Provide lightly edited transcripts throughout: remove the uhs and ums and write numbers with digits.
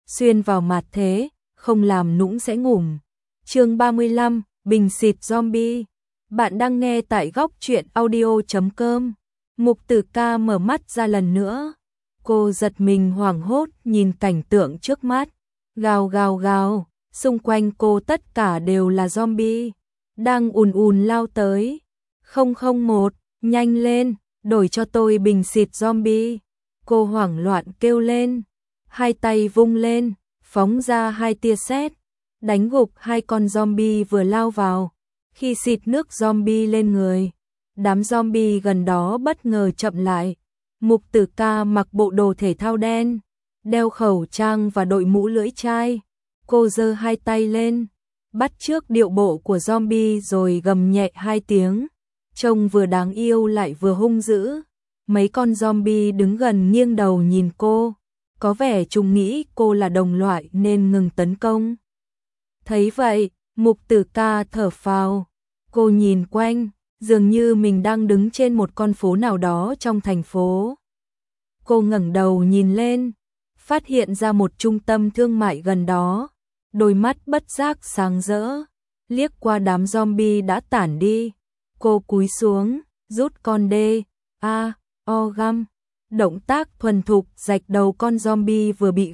xuyên vào mặt thế, không làm nũng sẽ ngủm. Chương 35, bình xịt zombie. Bạn đang nghe tại góc truyện audio.com. Mục Tử Ca mở mắt ra lần nữa. Cô giật mình hoảng hốt nhìn cảnh tượng trước mắt. Gào gào gào, xung quanh cô tất cả đều là zombie, đang ùn ùn lao tới. 001, nhanh lên, đổi cho tôi bình xịt zombie. Cô hoảng loạn kêu lên, hai tay vung lên, phóng ra hai tia sét, đánh gục hai con zombie vừa lao vào. Khi xịt nước zombie lên người, đám zombie gần đó bất ngờ chậm lại. Mục Tử Ca mặc bộ đồ thể thao đen, đeo khẩu trang và đội mũ lưỡi chai. Cô giơ hai tay lên, bắt chước điệu bộ của zombie rồi gầm nhẹ hai tiếng, trông vừa đáng yêu lại vừa hung dữ. Mấy con zombie đứng gần nghiêng đầu nhìn cô, có vẻ chúng nghĩ cô là đồng loại nên ngừng tấn công. Thấy vậy, Mục Tử Ca thở phào. Cô nhìn quanh, dường như mình đang đứng trên một con phố nào đó trong thành phố. Cô ngẩng đầu nhìn lên, phát hiện ra một trung tâm thương mại gần đó. Đôi mắt bất giác sáng rỡ, liếc qua đám zombie đã tản đi. Cô cúi xuống, rút con găm. Động tác thuần thục rạch đầu con zombie vừa bị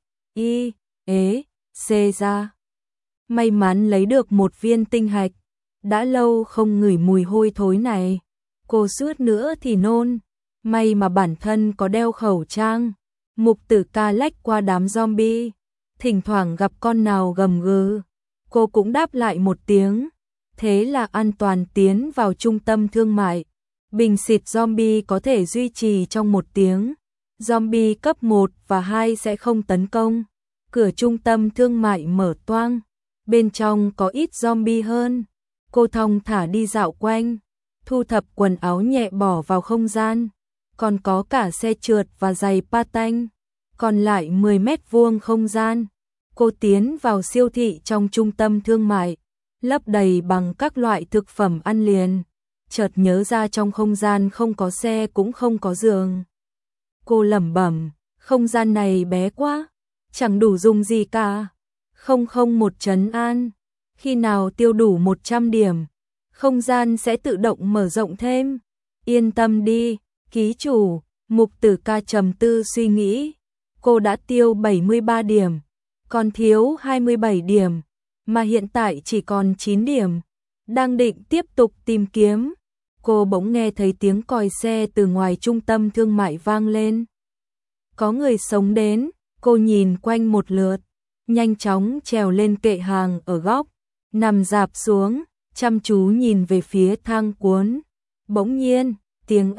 C ra. May mắn lấy được một viên tinh hạch. Đã lâu không ngửi mùi hôi thối này. Cô suýt nữa thì nôn. May mà bản thân có đeo khẩu trang. Mục Tử Ca lách qua đám zombie, thỉnh thoảng gặp con nào gầm gừ, cô cũng đáp lại một tiếng. Thế là an toàn tiến vào trung tâm thương mại. Bình xịt zombie có thể duy trì trong 1 tiếng. Zombie cấp 1 và 2 sẽ không tấn công. Cửa trung tâm thương mại mở toang. Bên trong có ít zombie hơn. Cô thong thả đi dạo quanh, thu thập quần áo nhẹ bỏ vào không gian. Còn có cả xe trượt và giày patin. Còn lại 10 mét vuông không gian. Cô tiến vào siêu thị trong trung tâm thương mại, lấp đầy bằng các loại thực phẩm ăn liền. Chợt nhớ ra trong không gian không có xe cũng không có giường. Cô lẩm bẩm, không gian này bé quá, chẳng đủ dùng gì cả. 001 trấn an, khi nào tiêu đủ 100 điểm, không gian sẽ tự động mở rộng thêm. Yên tâm đi, ký chủ. Mục Tử Ca trầm tư suy nghĩ. Cô đã tiêu 73 điểm, còn thiếu 27 điểm, mà hiện tại chỉ còn 9 điểm. Đang định tiếp tục tìm kiếm, cô bỗng nghe thấy tiếng còi xe từ ngoài trung tâm thương mại vang lên. Có người sống đến, cô nhìn quanh một lượt, nhanh chóng trèo lên kệ hàng ở góc, nằm rạp xuống, chăm chú nhìn về phía thang cuốn. Bỗng nhiên, tiếng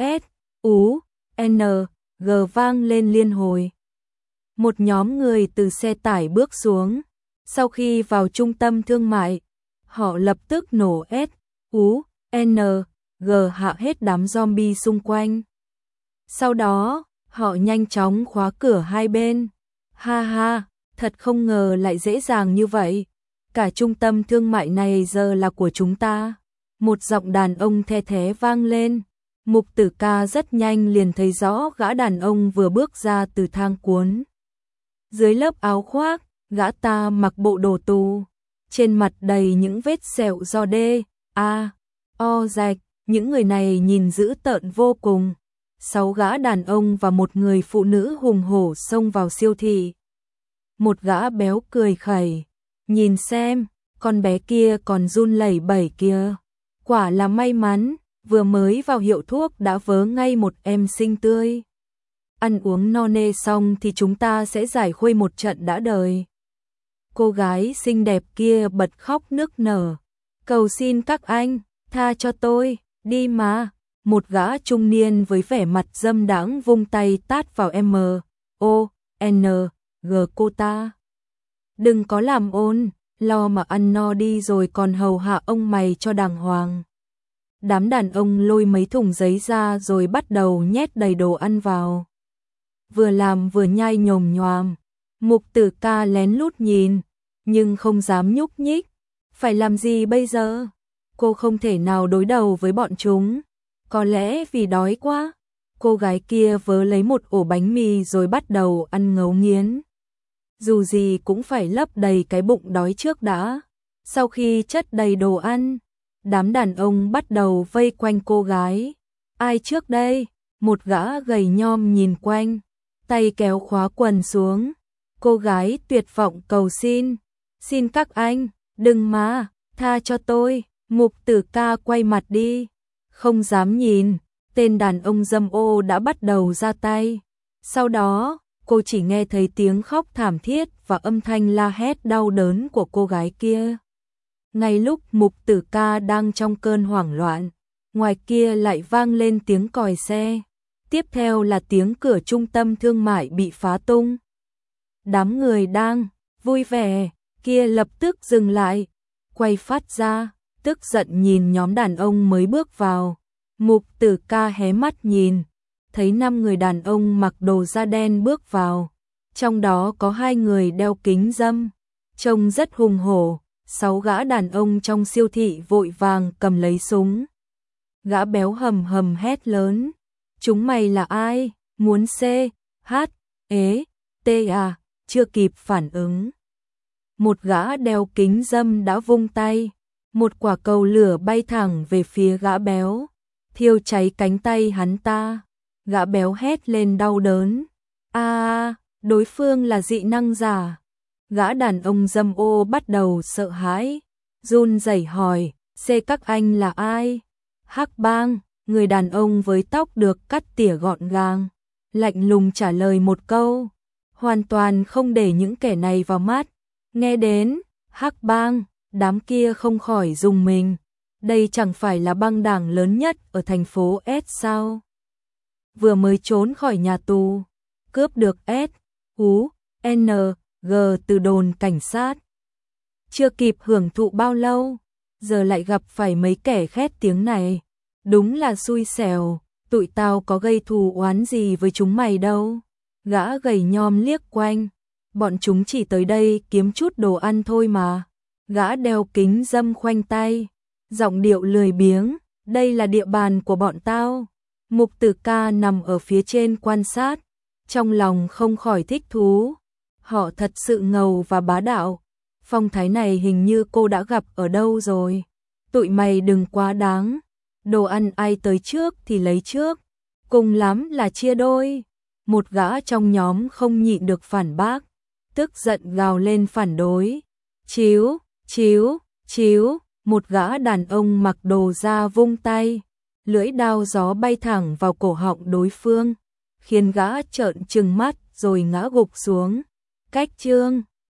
S.U.N.G vang lên liên hồi. Một nhóm người từ xe tải bước xuống. Sau khi vào trung tâm thương mại, họ lập tức nổ S.U.N.G hạ hết đám zombie xung quanh. Sau đó, họ nhanh chóng khóa cửa hai bên. Ha ha, thật không ngờ lại dễ dàng như vậy. Cả trung tâm thương mại này giờ là của chúng ta. Một giọng đàn ông the thé vang lên. Mục Tử Ca rất nhanh liền thấy rõ gã đàn ông vừa bước ra từ thang cuốn. Dưới lớp áo khoác, gã ta mặc bộ đồ tù, trên mặt đầy những vết sẹo do D.A.O rạch. Những người này nhìn dữ tợn vô cùng. 6 gã đàn ông và một người phụ nữ hùng hổ xông vào siêu thị. Một gã béo cười khẩy, nhìn xem, con bé kia còn run lẩy bẩy kia. Quả là may mắn, vừa mới vào hiệu thuốc đã vớ ngay một em xinh tươi. Ăn uống no nê xong thì chúng ta sẽ giải khuây một trận đã đời. Cô gái xinh đẹp kia bật khóc nức nở. Cầu xin các anh, tha cho tôi, đi mà. Một gã trung niên với vẻ mặt dâm đãng vung tay tát vào M.O.N.G cô ta. Đừng có làm ồn, lo mà ăn no đi rồi còn hầu hạ ông mày cho đàng hoàng. Đám đàn ông lôi mấy thùng giấy ra rồi bắt đầu nhét đầy đồ ăn vào. Vừa làm vừa nhai nhồm nhoàm. Mục Tử Ca lén lút nhìn, nhưng không dám nhúc nhích. Phải làm gì bây giờ? Cô không thể nào đối đầu với bọn chúng. Có lẽ vì đói quá. Cô gái kia vớ lấy một ổ bánh mì rồi bắt đầu ăn ngấu nghiến. dù gì cũng phải lấp đầy cái bụng đói trước đã. Sau khi chất đầy đồ ăn, đám đàn ông bắt đầu vây quanh cô gái. Ai trước đây? Một gã gầy nhom nhìn quanh, tay kéo khóa quần xuống. Cô gái tuyệt vọng cầu xin. Xin các anh, đừng mà, tha cho tôi. Mục Tử Ca quay mặt đi, không dám nhìn. Tên đàn ông dâm ô đã bắt đầu ra tay. Sau đó, cô chỉ nghe thấy tiếng khóc thảm thiết và âm thanh la hét đau đớn của cô gái kia. Ngay lúc Mục Tử Ca đang trong cơn hoảng loạn, ngoài kia lại vang lên tiếng còi xe. Tiếp theo là tiếng cửa trung tâm thương mại bị phá tung. Đám người đang vui vẻ kia lập tức dừng lại, quay phát ra, tức giận nhìn nhóm đàn ông mới bước vào. Mục Tử Ca hé mắt nhìn, thấy 5 người đàn ông mặc đồ da đen bước vào. Trong đó có 2 người đeo kính râm, trông rất hùng hổ. 6 gã đàn ông trong siêu thị vội vàng cầm lấy súng. Gã béo hầm hầm hét lớn. Chúng mày là ai? Muốn C, H, E, T à? Chưa kịp phản ứng, một gã đeo kính râm đã vung tay. Một quả cầu lửa bay thẳng về phía gã béo, thiêu cháy cánh tay hắn ta. Gã béo hét lên đau đớn. Đối phương là dị năng giả. Gã đàn ông dâm ô bắt đầu sợ hãi, run rẩy hỏi, các anh là ai? Hắc Bang, người đàn ông với tóc được cắt tỉa gọn gàng, lạnh lùng trả lời một câu, hoàn toàn không để những kẻ này vào mắt. Nghe đến Hắc Bang, đám kia không khỏi rùng mình. Đây chẳng phải là băng đảng lớn nhất ở thành phố S sao? Vừa mới trốn khỏi nhà tù, cướp được S, U, N, G từ đồn cảnh sát. Chưa kịp hưởng thụ bao lâu, giờ lại gặp phải mấy kẻ khét tiếng này. Đúng là xui xẻo, tụi tao có gây thù oán gì với chúng mày đâu. Gã gầy nhom liếc quanh, bọn chúng chỉ tới đây kiếm chút đồ ăn thôi mà. Gã đeo kính râm khoanh tay, giọng điệu lười biếng, đây là địa bàn của bọn tao. Mục Tử Ca nằm ở phía trên quan sát, trong lòng không khỏi thích thú. Họ thật sự ngầu và bá đạo. Phong thái này hình như cô đã gặp ở đâu rồi. Tụi mày đừng quá đáng. Đồ ăn ai tới trước thì lấy trước, cùng lắm là chia đôi. Một gã trong nhóm không nhịn được phản bác, tức giận gào lên phản đối. Chíu, chíu, chíu. Một gã đàn ông mặc đồ da vung tay, lưỡi đao gió bay thẳng vào cổ họng đối phương, khiến gã trợn trừng mắt rồi ngã gục xuống. Cách chương